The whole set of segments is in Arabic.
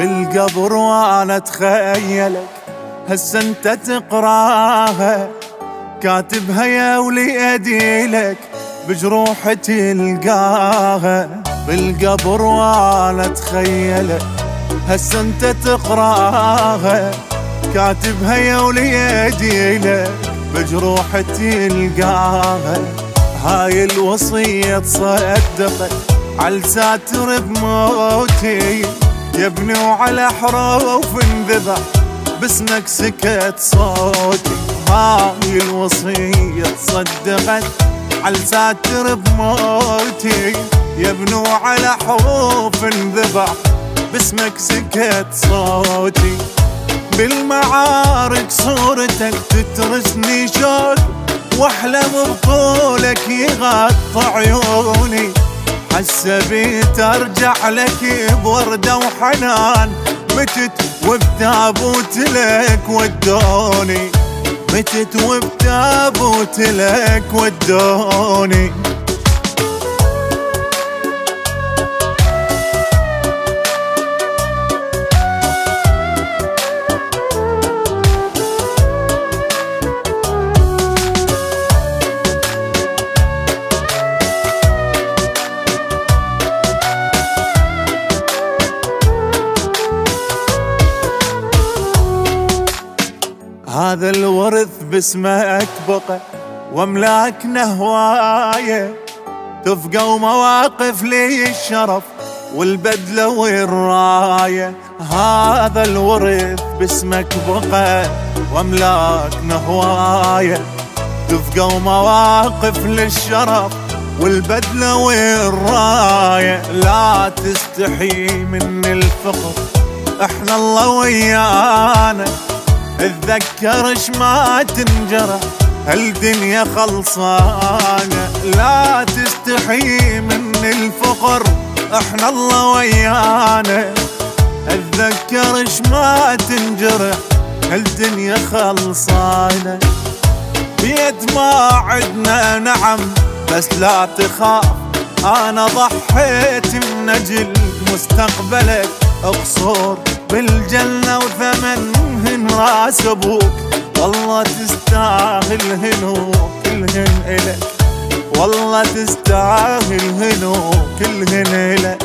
بالقبر وانا اتخيلك هسه انت تقراها، كاتبها يا ولي اديلك بجروحي تلقاها. بالقبر وانا اتخيلك هسه انت تقراها، كاتبها يا ولي اديلك بجروحي تلقاها. هاي الوصية تصدقت عالساتر بموتي يا ابني، وعلى حروف انذبح باسمك سكت صوتي. هاي الوصية تصدقت عالساتر بموتي يا ابني، وعلى حروف انذبح باسمك سكت صوتي. بالمعارك صورتك تترسني شوق، واحلم بطولك يغطى عيوني. حسبيت ارجع لك بوردة وحنان، متت وبتابوت لك ودوني، متت وبتابوت لك ودوني. هذا الورث باسمك بقى واملاكنا هواية، تفقى ومواقف لي الشرف والبدلة والراية. هذا الورث باسمك بقى واملاكنا هواية، تفقى ومواقف للشرف والبدلة والراية. لا تستحي من الفخر احنا الله ويانا، اتذكرش ما تنجرح هالدنيا خلصانة. لا تستحي من الفقر احنا الله ويانا، اتذكرش ما تنجرح هالدنيا خلصانة. بيد ما عدنا نعم بس لا تخاف، انا ضحيت من اجل مستقبلك. اقصر بالجنة وثمنهن راس ابوك، والله تستاهل هنو كلهن الك، والله تستاهل هنو كلهن الك.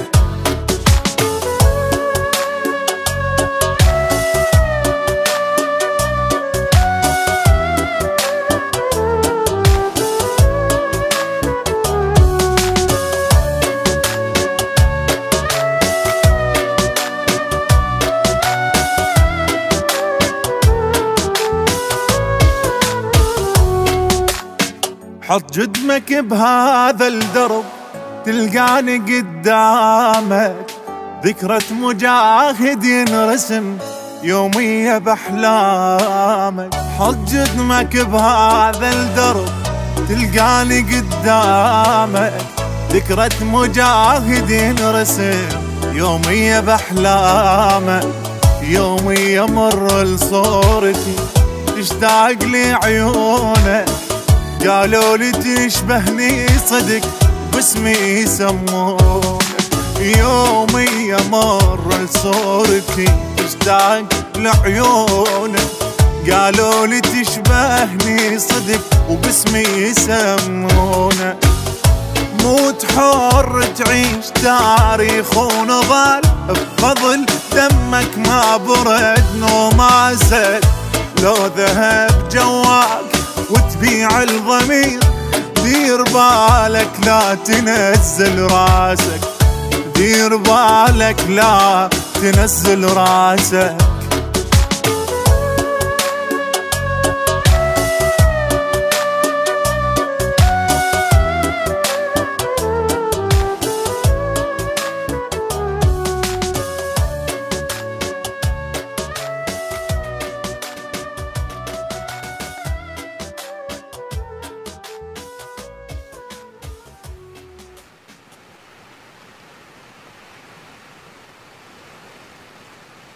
حط جدمك بهذا الدرب تلقاني قدامك، ذكرى مجاهد ينرسم يومية بأحلامك. حط جدمك بهذا الدرب تلقاني قدامك، ذكرى مجاهد ينرسم يومية بأحلامك. يومية مر لصورتي تشتاق لي عيونك، قالوا لي تشبهني صدق باسمي يسمونك. يومي مر لصورتي تشتاق لعيونك، قالوا لي تشبهني صدق وباسمي يسمونك. موت حر تعيش تاريخ ونضال بفضل دمك، ما برد وما زاد. لو ذهب جواك وتبيع الضمير دير بالك لا تنزل راسك، دير بالك لا تنزل راسك.